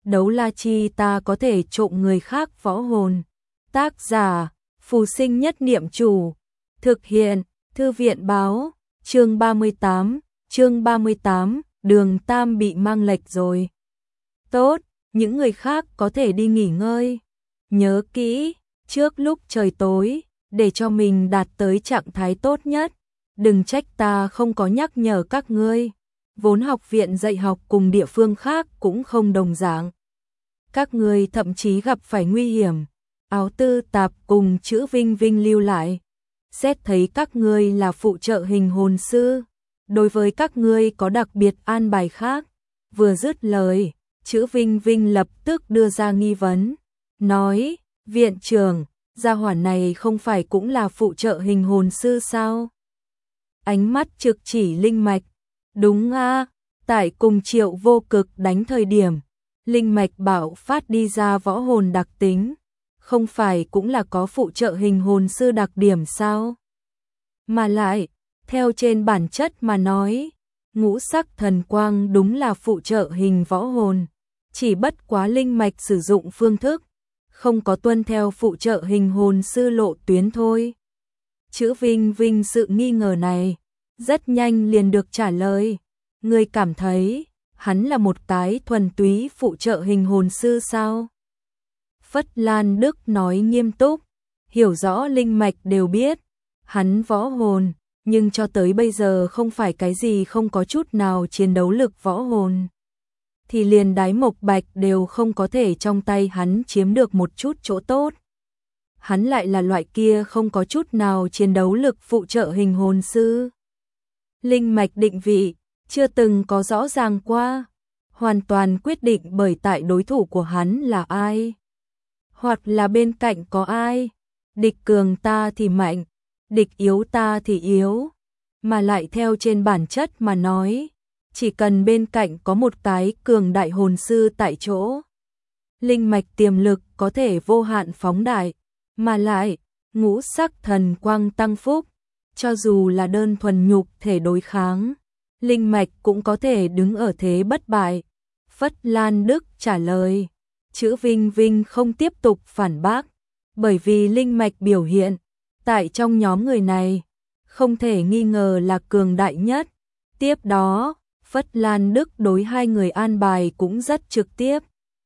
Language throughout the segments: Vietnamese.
đấu la chi ta có thể trộm người khác võ hồn. Tác giả, Phù Sinh Nhất Niệm Chủ. Thực hiện, Thư viện báo, chương 38, Đường Tam bị mang lệch rồi. Tốt, những người khác có thể đi nghỉ ngơi. Nhớ kỹ, trước lúc trời tối, để cho mình đạt tới trạng thái tốt nhất. Đừng trách ta không có nhắc nhở các ngươi. Vốn học viện dạy học cùng địa phương khác cũng không đồng dạng. Các ngươi thậm chí gặp phải nguy hiểm. Áo Tư Tạp cùng chữ Vinh Vinh lưu lại. Xét thấy các ngươi là phụ trợ hình hồn sư, đối với các ngươi có đặc biệt an bài khác. Vừa dứt lời, chữ Vinh Vinh lập tức đưa ra nghi vấn. Nói, viện trưởng, gia hỏa này không phải cũng là phụ trợ hình hồn sư sao? Ánh mắt trực chỉ linh mạch. Đúng a, tại cùng Triệu Vô Cực đánh thời điểm, linh mạch bảo phát đi ra võ hồn đặc tính, không phải cũng là có phụ trợ hình hồn sư đặc điểm sao? Mà lại, theo trên bản chất mà nói, ngũ sắc thần quang đúng là phụ trợ hình võ hồn, chỉ bất quá linh mạch sử dụng phương thức, không có tuân theo phụ trợ hình hồn sư lộ tuyến thôi. Chữ Vinh Vinh sự nghi ngờ này, rất nhanh liền được trả lời. Ngươi cảm thấy, hắn là một cái thuần túy phụ trợ hình hồn sư sao? Phất Lan Đức nói nghiêm túc, hiểu rõ linh mạch đều biết, hắn võ hồn, nhưng cho tới bây giờ không phải cái gì không có chút nào chiến đấu lực võ hồn. Thì liền đái mộc bạch đều không có thể trong tay hắn chiếm được một chút chỗ tốt. Hắn lại là loại kia không có chút nào chiến đấu lực phụ trợ hình hồn sư. Linh mạch định vị, chưa từng có rõ ràng qua, hoàn toàn quyết định bởi tại đối thủ của hắn là ai. Hoặc là bên cạnh có ai, địch cường ta thì mạnh, địch yếu ta thì yếu, mà lại theo trên bản chất mà nói, chỉ cần bên cạnh có một cái cường đại hồn sư tại chỗ, linh mạch tiềm lực có thể vô hạn phóng đại, mà lại, ngũ sắc thần quang tăng phúc, cho dù là đơn thuần nhục thể đối kháng, linh mạch cũng có thể đứng ở thế bất bại. Phất Lan Đức trả lời, chữ Vinh Vinh không tiếp tục phản bác, bởi vì linh mạch biểu hiện, tại trong nhóm người này, không thể nghi ngờ là cường đại nhất. Tiếp đó, Phất Lan Đức đối hai người an bài cũng rất trực tiếp.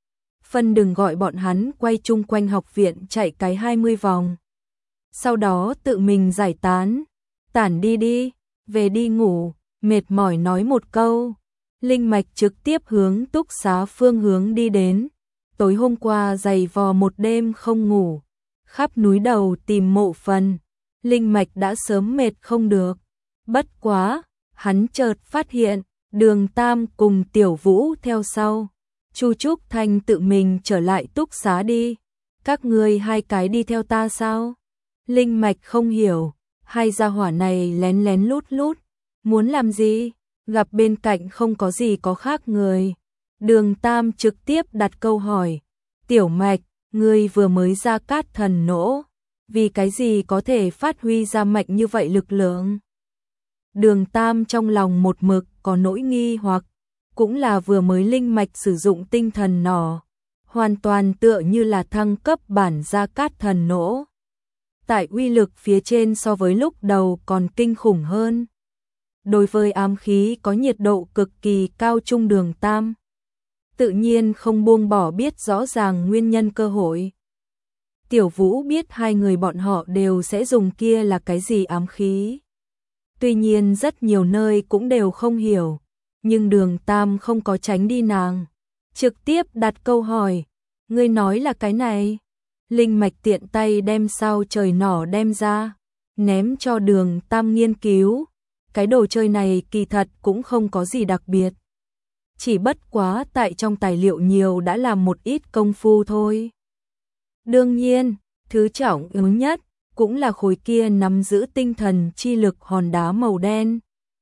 Phân đừng gọi bọn hắn quay chung quanh học viện chạy cái 20 vòng. Sau đó tự mình giải tán, tản đi đi, về đi ngủ, mệt mỏi nói một câu. Linh mạch trực tiếp hướng túc xá phương hướng đi đến. Tối hôm qua dày vò một đêm không ngủ, khắp núi đầu tìm mộ phần, linh mạch đã sớm mệt không được. Bất quá, hắn chợt phát hiện, Đường Tam cùng Tiểu Vũ theo sau. Chu Trúc Thanh tự mình trở lại túc xá đi. Các ngươi hai cái đi theo ta sao? Linh mạch không hiểu, hai gia hỏa này lén lén lút lút, muốn làm gì? Gặp bên cạnh không có gì có khác người. Đường Tam trực tiếp đặt câu hỏi, Tiểu Mạch, ngươi vừa mới ra cát thần nỗ, vì cái gì có thể phát huy ra mạnh như vậy lực lượng? Đường Tam trong lòng một mực có nỗi nghi hoặc, cũng là vừa mới linh mạch sử dụng tinh thần nỏ, hoàn toàn tựa như là thăng cấp bản ra cát thần nỗ. Tại uy lực phía trên so với lúc đầu còn kinh khủng hơn. Đối với ám khí có nhiệt độ cực kỳ cao trung Đường Tam, tự nhiên không buông bỏ biết rõ ràng nguyên nhân cơ hội. Tiểu Vũ biết hai người bọn họ đều sẽ dùng kia là cái gì ám khí. Tuy nhiên rất nhiều nơi cũng đều không hiểu, nhưng Đường Tam không có tránh đi nàng, trực tiếp đặt câu hỏi, ngươi nói là cái này? Linh mạch tiện tay đem sao trời nỏ đem ra, ném cho Đường Tam nghiên cứu. Cái đồ chơi này kỳ thật cũng không có gì đặc biệt, chỉ bất quá tại trong tài liệu nhiều đã làm một ít công phu thôi. Đương nhiên, thứ trọng yếu nhất cũng là khối kia nắm giữ tinh thần chi lực hòn đá màu đen.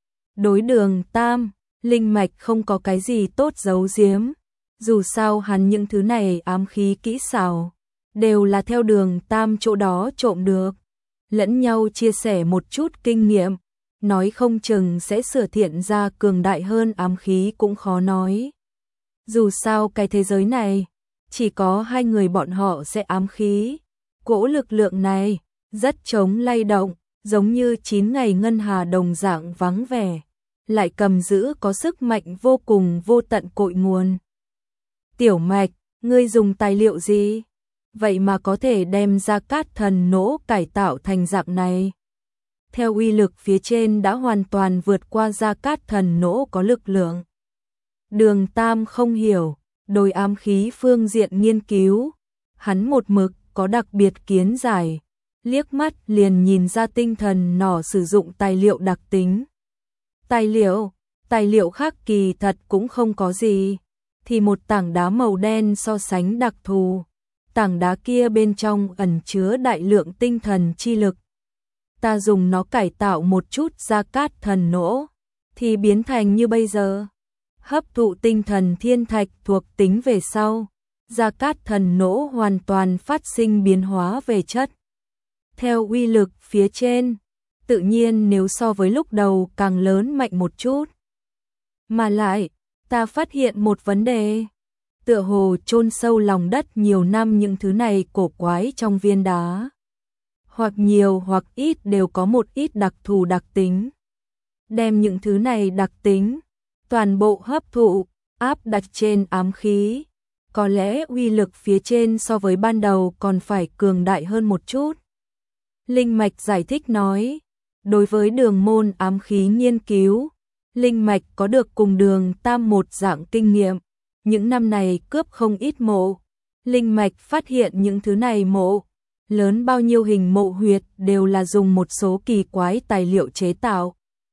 Đối Đường Tam, linh mạch không có cái gì tốt giấu giếm, dù sao hắn những thứ này ám khí kỹ xảo đều là theo Đường Tam chỗ đó trộm được, lẫn nhau chia sẻ một chút kinh nghiệm, nói không chừng sẽ sửa thiện ra cường đại hơn ám khí cũng khó nói. Dù sao cái thế giới này, chỉ có hai người bọn họ sẽ ám khí. Cỗ lực lượng này, rất chống lay động, giống như 9 ngày ngân hà đồng dạng vắng vẻ, lại cầm giữ có sức mạnh vô cùng vô tận cội nguồn. Tiểu Mạch, ngươi dùng tài liệu gì? Vậy mà có thể đem Gia Cát Thần Nỗ cải tạo thành dạng này. Theo uy lực phía trên đã hoàn toàn vượt qua Gia Cát Thần Nỗ có lực lượng. Đường Tam không hiểu, đối ám khí phương diện nghiên cứu, hắn một mực có đặc biệt kiến giải, liếc mắt liền nhìn ra tinh thần nỏ sử dụng tài liệu đặc tính. Tài liệu khác kỳ thật cũng không có gì, thì một tảng đá màu đen so sánh đặc thù, tảng đá kia bên trong ẩn chứa đại lượng tinh thần chi lực. Ta dùng nó cải tạo một chút Gia Cát Thần Nỗ, thì biến thành như bây giờ. Hấp thụ tinh thần thiên thạch thuộc tính về sau, Gia Cát Thần Nỗ hoàn toàn phát sinh biến hóa về chất. Theo uy lực phía trên, tự nhiên nếu so với lúc đầu càng lớn mạnh một chút. Mà lại, ta phát hiện một vấn đề. Tựa hồ chôn sâu lòng đất nhiều năm những thứ này cổ quái trong viên đá. Hoặc nhiều hoặc ít đều có một ít đặc thù đặc tính. Đem những thứ này đặc tính, toàn bộ hấp thụ, áp đặt trên ám khí. Có lẽ uy lực phía trên so với ban đầu còn phải cường đại hơn một chút. Linh Mạch giải thích nói, đối với đường môn ám khí nghiên cứu, Linh Mạch có được cùng Đường Tam một dạng kinh nghiệm. Những năm này cướp không ít mộ. Linh Mạch phát hiện những thứ này mộ, lớn bao nhiêu hình mộ huyệt đều là dùng một số kỳ quái tài liệu chế tạo.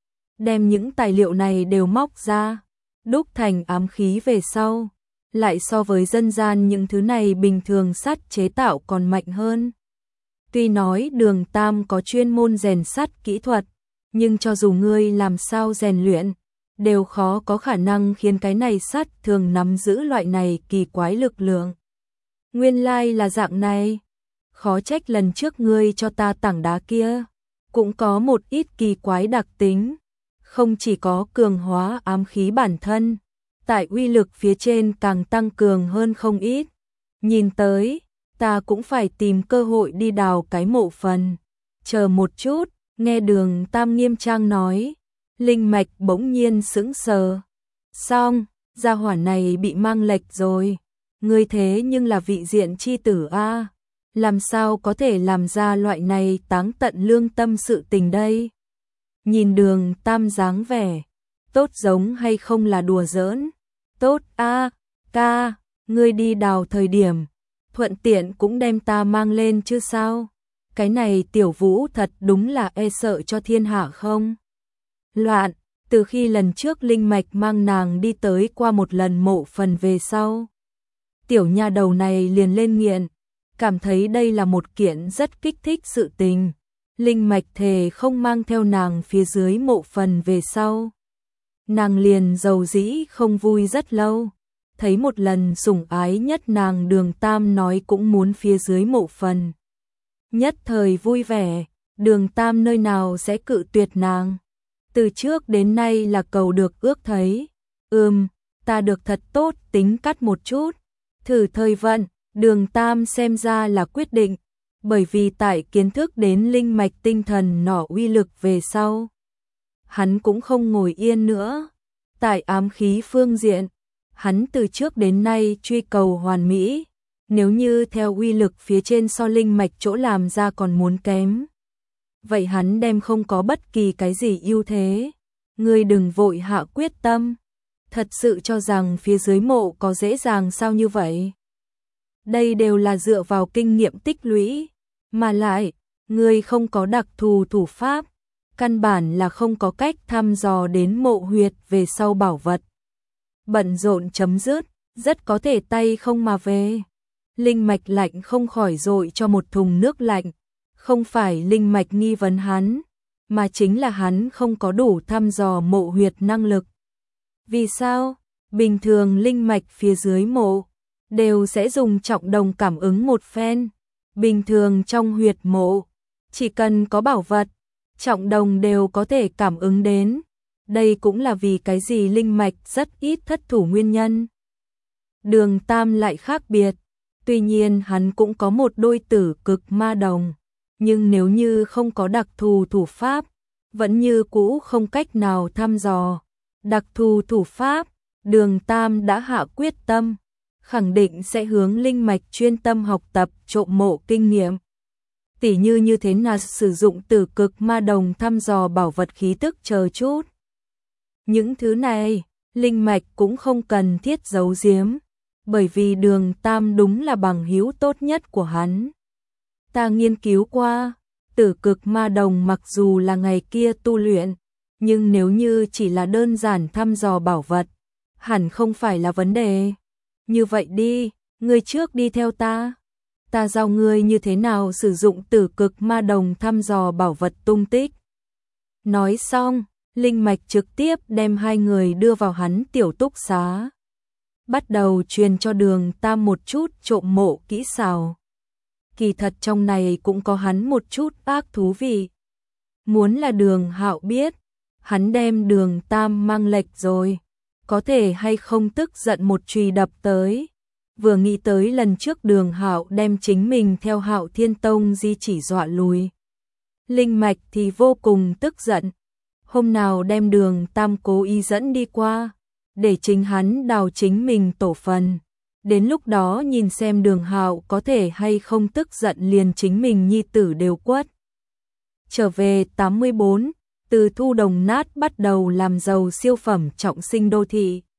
Đem những tài liệu này đều móc ra, đúc thành ám khí về sau. Lại so với dân gian những thứ này bình thường sắt chế tạo còn mạnh hơn. Tuy nói Đường Tam có chuyên môn rèn sắt kỹ thuật, nhưng cho dù ngươi làm sao rèn luyện, đều khó có khả năng khiến cái này sắt thường nắm giữ loại này kỳ quái lực lượng. Nguyên lai là dạng này, khó trách lần trước ngươi cho ta tảng đá kia, cũng có một ít kỳ quái đặc tính, không chỉ có cường hóa ám khí bản thân, tại uy lực phía trên càng tăng cường hơn không ít. Nhìn tới, ta cũng phải tìm cơ hội đi đào cái mộ phần. Chờ một chút, nghe Đường Tam nghiêm trang nói, Linh Mạch bỗng nhiên sững sờ. Xong, gia hỏa này bị mang lệch rồi. Ngươi thế nhưng là vị diện chi tử a, làm sao có thể làm ra loại này táng tận lương tâm sự tình đây? Nhìn Đường Tam dáng vẻ, tốt giống hay không là đùa giỡn? Tốt a, ca, ngươi đi đào thời điểm, thuận tiện cũng đem ta mang lên chứ sao? Cái này Tiểu Vũ thật đúng là e sợ cho thiên hạ không? Loạn, từ khi lần trước Linh Mạch mang nàng đi tới qua một lần mộ phần về sau. Tiểu nha đầu này liền lên nghiện, cảm thấy đây là một kiện rất kích thích sự tình. Linh Mạch thề không mang theo nàng phía dưới mộ phần về sau. Nàng liền dầu dĩ không vui rất lâu. Thấy một lần sủng ái nhất nàng Đường Tam nói cũng muốn phía dưới mộ phần. Nhất thời vui vẻ, Đường Tam nơi nào sẽ cự tuyệt nàng. Từ trước đến nay là cầu được ước thấy. Ta được thật tốt tính cắt một chút. Thử thời vận, Đường Tam xem ra là quyết định. Bởi vì tại kiến thức đến linh mạch tinh thần nỏ uy lực về sau. Hắn cũng không ngồi yên nữa. Tại ám khí phương diện, hắn từ trước đến nay truy cầu hoàn mỹ. Nếu như theo uy lực phía trên so linh mạch chỗ làm ra còn muốn kém, vậy hắn đem không có bất kỳ cái gì ưu thế. Ngươi đừng vội hạ quyết tâm. Thật sự cho rằng phía dưới mộ có dễ dàng sao như vậy? Đây đều là dựa vào kinh nghiệm tích lũy. Mà lại, ngươi không có đặc thù thủ pháp. Căn bản là không có cách thăm dò đến mộ huyệt về sau bảo vật. Bận rộn chấm dứt, rất có thể tay không mà về. Linh Mạch lạnh không khỏi dội cho một thùng nước lạnh. Không phải Linh Mạch nghi vấn hắn, mà chính là hắn không có đủ thăm dò mộ huyệt năng lực. Vì sao? Bình thường Linh Mạch phía dưới mộ đều sẽ dùng trọng đồng cảm ứng một phen. Bình thường trong huyệt mộ, chỉ cần có bảo vật, trọng đồng đều có thể cảm ứng đến. Đây cũng là vì cái gì Linh Mạch rất ít thất thủ nguyên nhân. Đường Tam lại khác biệt. Tuy nhiên hắn cũng có một đôi tử cực ma đồng, nhưng nếu như không có đặc thù thủ pháp, vẫn như cũ không cách nào thăm dò. Đặc thù thủ pháp, Đường Tam đã hạ quyết tâm, khẳng định sẽ hướng linh mạch chuyên tâm học tập trộm mộ kinh nghiệm. Tỉ như thế nào sử dụng tử cực ma đồng thăm dò bảo vật khí tức chờ chút. Những thứ này, linh mạch cũng không cần thiết giấu giếm, bởi vì Đường Tam đúng là bằng hữu tốt nhất của hắn. Ta nghiên cứu qua, tử cực ma đồng mặc dù là ngày kia tu luyện, nhưng nếu như chỉ là đơn giản thăm dò bảo vật, hẳn không phải là vấn đề. Như vậy đi, ngươi trước đi theo ta. Ta giao ngươi như thế nào sử dụng tử cực ma đồng thăm dò bảo vật tung tích. Nói xong, linh mạch trực tiếp đem hai người đưa vào hắn tiểu túc xá. Bắt đầu truyền cho Đường Tam một chút trộm mộ kỹ xảo. Kỳ thật trong này cũng có hắn một chút ác thú vị. Muốn là Đường Hạo biết, hắn đem Đường Tam mang lệch rồi, có thể hay không tức giận một chùy đập tới. Vừa nghĩ tới lần trước Đường Hạo đem chính mình theo Hạo Thiên Tông di chỉ dọa lùi, linh mạch thì vô cùng tức giận. Hôm nào đem Đường Tam cố ý dẫn đi qua, để chính hắn đào chính mình tổ phần. Đến lúc đó nhìn xem Đường Hạo có thể hay không tức giận liền chính mình nhi tử đều quất. Trở về 84, từ thu đồng nát bắt đầu làm giàu siêu phẩm trọng sinh đô thị.